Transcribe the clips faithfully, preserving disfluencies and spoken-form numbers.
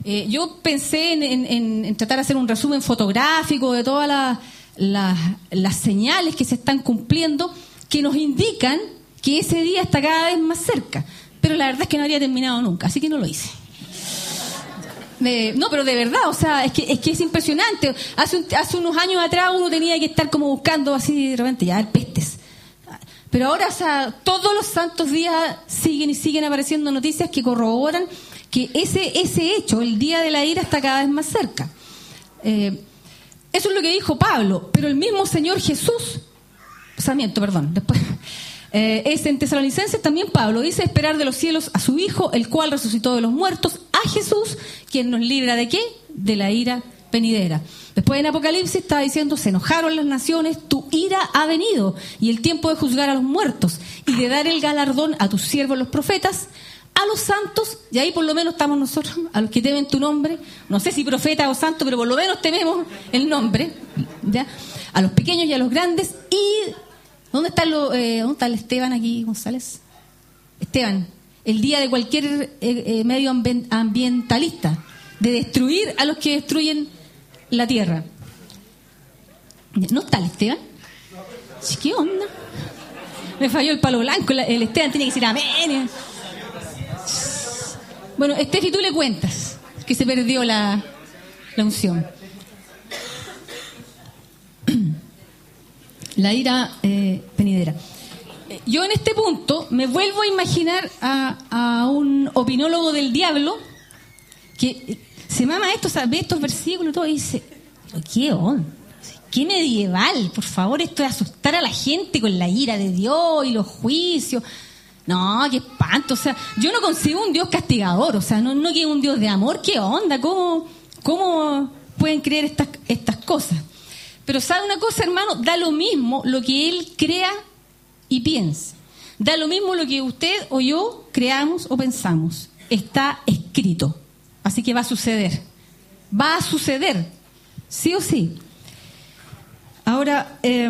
Eh, yo pensé en, en, en tratar de hacer un resumen fotográfico de todas las, las, las señales que se están cumpliendo, que nos indican que ese día está cada vez más cerca. Pero la verdad es que no habría terminado nunca, así que no lo hice. Eh, no, pero de verdad, o sea, es que es, que es impresionante. Hace, un, hace unos años atrás uno tenía que estar como buscando así de repente, ya, pestes. Pero ahora, o sea, todos los santos días siguen y siguen apareciendo noticias que corroboran que ese, ese hecho, el día de la ira, está cada vez más cerca. Eh, eso es lo que dijo Pablo, pero el mismo Señor Jesús, Sarmiento, perdón, después... Eh, es en Tesalonicenses también Pablo dice: esperar de los cielos a su Hijo, el cual resucitó de los muertos, a Jesús, quien nos libra ¿de qué? De la ira venidera. Después en Apocalipsis está diciendo: se enojaron las naciones, tu ira ha venido, y el tiempo de juzgar a los muertos y de dar el galardón a tus siervos los profetas, a los santos, y ahí por lo menos estamos nosotros, a los que temen tu nombre, no sé si profeta o santo, pero por lo menos tememos el nombre, ¿ya? A los pequeños y a los grandes. Y ¿Dónde está, lo, eh, ¿Dónde está el Esteban aquí, González? Esteban, el día de cualquier eh, eh, medio ambientalista, de destruir a los que destruyen la tierra. ¿No está el Esteban? ¿Qué onda? Me falló el palo blanco, el Esteban tiene que decir amén. Bueno, Estefi, tú le cuentas que se perdió la, la unción. La ira eh, venidera. Yo en este punto me vuelvo a imaginar a, a un opinólogo del diablo que se mama esto, o sea, ve estos versículos y todo y dice: ¿qué onda? ¿Qué medieval? Por favor, esto de asustar a la gente con la ira de Dios y los juicios. No, qué espanto. O sea, yo no consigo un Dios castigador, o sea, no, no que es un Dios de amor. ¿Qué onda? ¿Cómo, cómo pueden creer estas, estas cosas? Pero ¿sabe una cosa, hermano? Da lo mismo lo que él crea y piense. Da lo mismo lo que usted o yo creamos o pensamos. Está escrito. Así que va a suceder. Va a suceder. Sí o sí. Ahora, eh,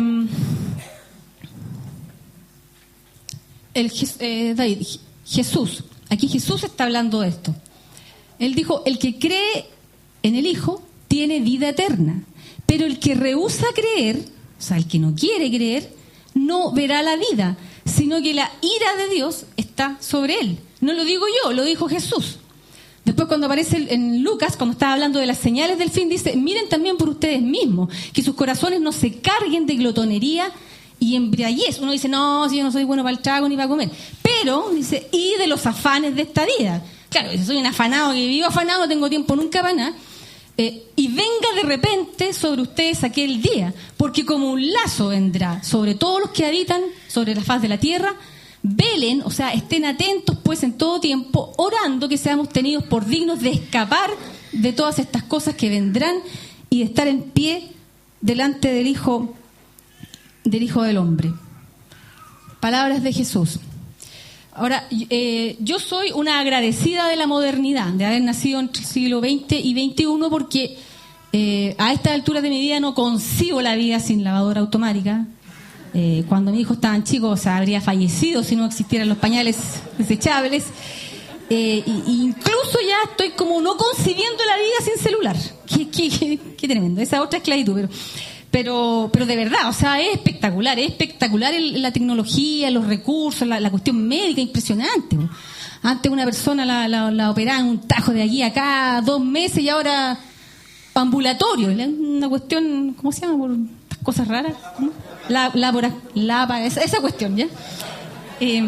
el, eh, David, Jesús. Aquí Jesús está hablando de esto. Él dijo: el que cree en el Hijo tiene vida eterna. Pero el que rehúsa creer, o sea, el que no quiere creer, no verá la vida, sino que la ira de Dios está sobre él. No lo digo yo, lo dijo Jesús. Después, cuando aparece en Lucas, cuando estaba hablando de las señales del fin, dice: miren también por ustedes mismos, que sus corazones no se carguen de glotonería y embriaguez. Uno dice: no, si yo no soy bueno para el trago ni para comer. Pero, dice, y de los afanes de esta vida. Claro, si soy un afanado que vivo afanado, no tengo tiempo nunca para nada. Eh, y venga de repente sobre ustedes aquel día, porque como un lazo vendrá sobre todos los que habitan sobre la faz de la tierra. Velen, o sea, estén atentos pues en todo tiempo, orando que seamos tenidos por dignos de escapar de todas estas cosas que vendrán y de estar en pie delante del Hijo del Hijo del Hombre. Palabras de Jesús. Ahora, eh, yo soy una agradecida de la modernidad, de haber nacido entre el siglo veinte y veintiuno, porque eh, a esta altura de mi vida no concibo la vida sin lavadora automática. Eh, cuando mis hijos estaban chicos, o sea, habría fallecido si no existieran los pañales desechables. Eh, y, y incluso ya estoy como no concibiendo la vida sin celular. Qué, qué, qué, qué tremendo, esa otra esclavitud, pero... Pero, pero de verdad, o sea, es espectacular, es espectacular el, la tecnología, los recursos, la, la cuestión médica, impresionante. Antes una persona la, la, la operaban un tajo de aquí a acá dos meses y ahora ambulatorio. Una cuestión, ¿cómo se llama? Por estas cosas raras. ¿Cómo? La, la, la, la, esa, esa cuestión, ¿ya? Eh,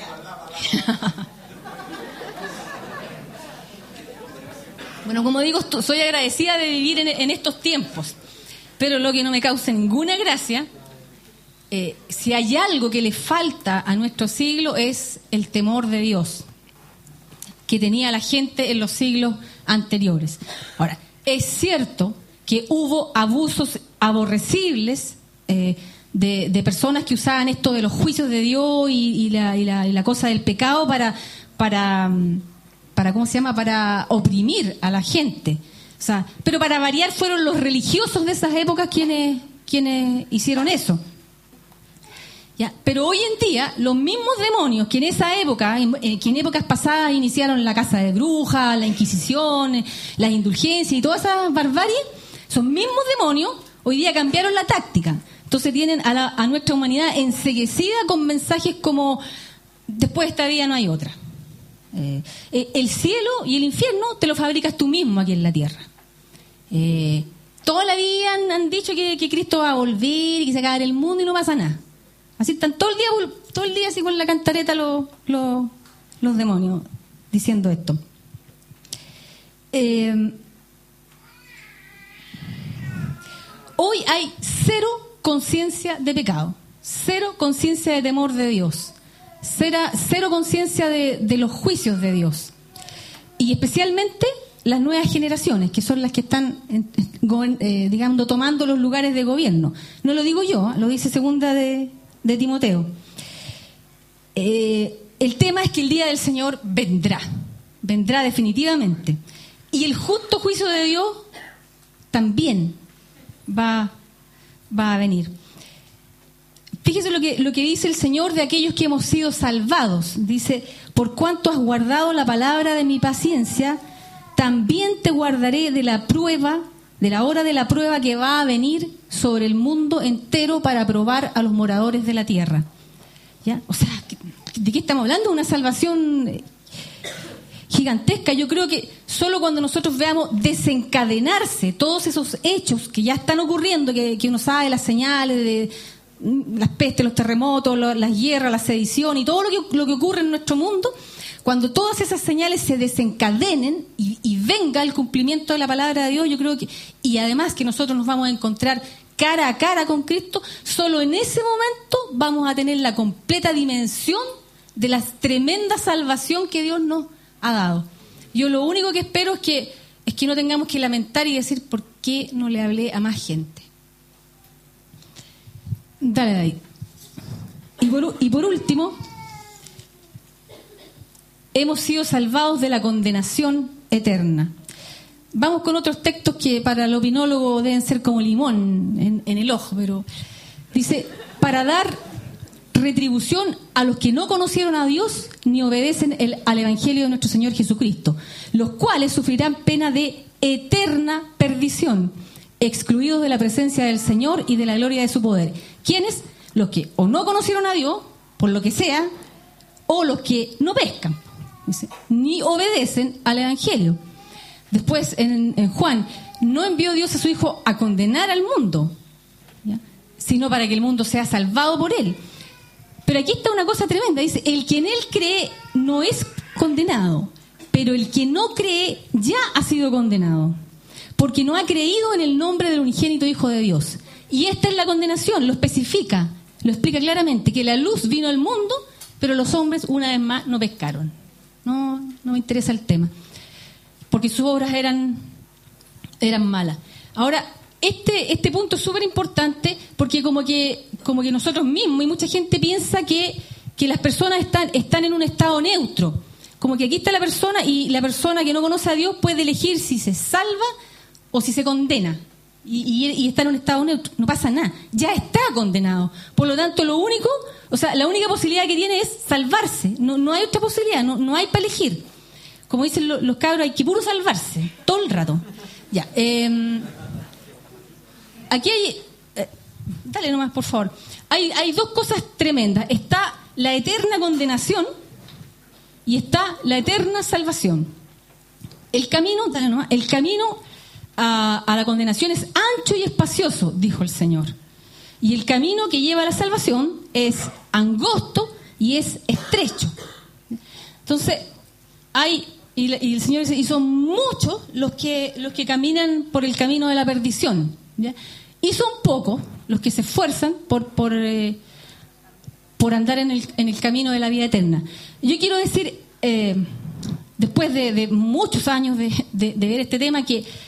bueno, como digo, soy agradecida de vivir en, en estos tiempos. Pero lo que no me causa ninguna gracia, eh, si hay algo que le falta a nuestro siglo, es el temor de Dios que tenía la gente en los siglos anteriores. Ahora, es cierto que hubo abusos aborrecibles eh, de, de personas que usaban esto de los juicios de Dios y, y, la, y, la, y la cosa del pecado para, para, para, ¿cómo se llama?, para oprimir a la gente. O sea, pero para variar fueron los religiosos de esas épocas quienes, quienes hicieron eso. ¿Ya? Pero hoy en día, los mismos demonios que en esa época, en, eh, que en épocas pasadas iniciaron la casa de brujas, la Inquisición, las indulgencias y todas esas barbaries, esos mismos demonios hoy día cambiaron la táctica. Entonces tienen a, la, a nuestra humanidad enceguecida con mensajes como: después de esta vida no hay otra. Eh, eh, el cielo y el infierno te lo fabricas tú mismo aquí en la tierra. Eh, toda la vida han, han dicho que, que Cristo va a volver y que se acaba el mundo y no pasa nada. Así están todo el día, todo el día así con la cantareta los, los, los demonios diciendo esto. Eh, hoy hay cero conciencia de pecado, cero conciencia de temor de Dios, cero, cero conciencia de, de los juicios de Dios. Y especialmente las nuevas generaciones, que son las que están, eh, digamos, tomando los lugares de gobierno. No lo digo yo, ¿eh? Lo dice segunda de... de Timoteo. Eh, el tema es que el día del Señor vendrá, vendrá definitivamente. Y el justo juicio de Dios también va, va a venir. Fíjese lo que, lo que dice el Señor de aquellos que hemos sido salvados. Dice: por cuanto has guardado la palabra de mi paciencia, también te guardaré de la prueba, de la hora de la prueba que va a venir sobre el mundo entero para probar a los moradores de la tierra. ¿Ya? O sea, ¿de qué estamos hablando? Una salvación gigantesca. Yo creo que solo cuando nosotros veamos desencadenarse todos esos hechos que ya están ocurriendo, que, que uno sabe las señales de las pestes, los terremotos, las guerras, la sedición y todo lo que, lo que ocurre en nuestro mundo, cuando todas esas señales se desencadenen y, y venga el cumplimiento de la palabra de Dios, yo creo que, y además que nosotros nos vamos a encontrar cara a cara con Cristo, solo en ese momento vamos a tener la completa dimensión de la tremenda salvación que Dios nos ha dado. Yo lo único que espero es que, es que no tengamos que lamentar y decir: ¿por qué no le hablé a más gente? Dale, David. Y por, y por último, hemos sido salvados de la condenación eterna. Vamos con otros textos que para el opinólogo deben ser como limón en, en el ojo, pero dice: para dar retribución a los que no conocieron a Dios ni obedecen el, al Evangelio de nuestro Señor Jesucristo, los cuales sufrirán pena de eterna perdición, excluidos de la presencia del Señor y de la gloria de su poder. ¿Quiénes? Los que o no conocieron a Dios, por lo que sea, o los que no pescan, dice, ni obedecen al Evangelio. Después, en, en Juan, no envió Dios a su Hijo a condenar al mundo, ¿ya?, sino para que el mundo sea salvado por él. Pero aquí está una cosa tremenda, dice: el que en él cree no es condenado, pero el que no cree ya ha sido condenado, porque no ha creído en el nombre del unigénito Hijo de Dios. Y esta es la condenación, lo especifica, lo explica claramente, que la luz vino al mundo, pero los hombres una vez más no pescaron. No, no me interesa el tema, porque sus obras eran, eran malas. Ahora, este, este punto es súper importante, porque como que, como que nosotros mismos y mucha gente piensa que, que las personas están, están en un estado neutro. Como que aquí está la persona y la persona que no conoce a Dios puede elegir si se salva o si se condena. Y, y, y está en un estado neutro, no pasa nada, ya está condenado. Por lo tanto, lo único, o sea, la única posibilidad que tiene es salvarse. No, no hay otra posibilidad, no, no hay para elegir. Como dicen los, los cabros, hay que puro salvarse, todo el rato. Ya, eh, aquí hay, eh, dale nomás, por favor. Hay, hay dos cosas tremendas. Está la eterna condenación y está la eterna salvación. El camino, dale nomás, el camino A, a la condenación es ancho y espacioso, dijo el Señor. Y el camino que lleva a la salvación es angosto y es estrecho. Entonces, hay, y, y el Señor dice, y son muchos los que, los que caminan por el camino de la perdición, ¿ya? Y son pocos los que se esfuerzan por, por, eh, por andar en el, en el camino de la vida eterna. Yo quiero decir, eh, después de, de muchos años de, de, de ver este tema, que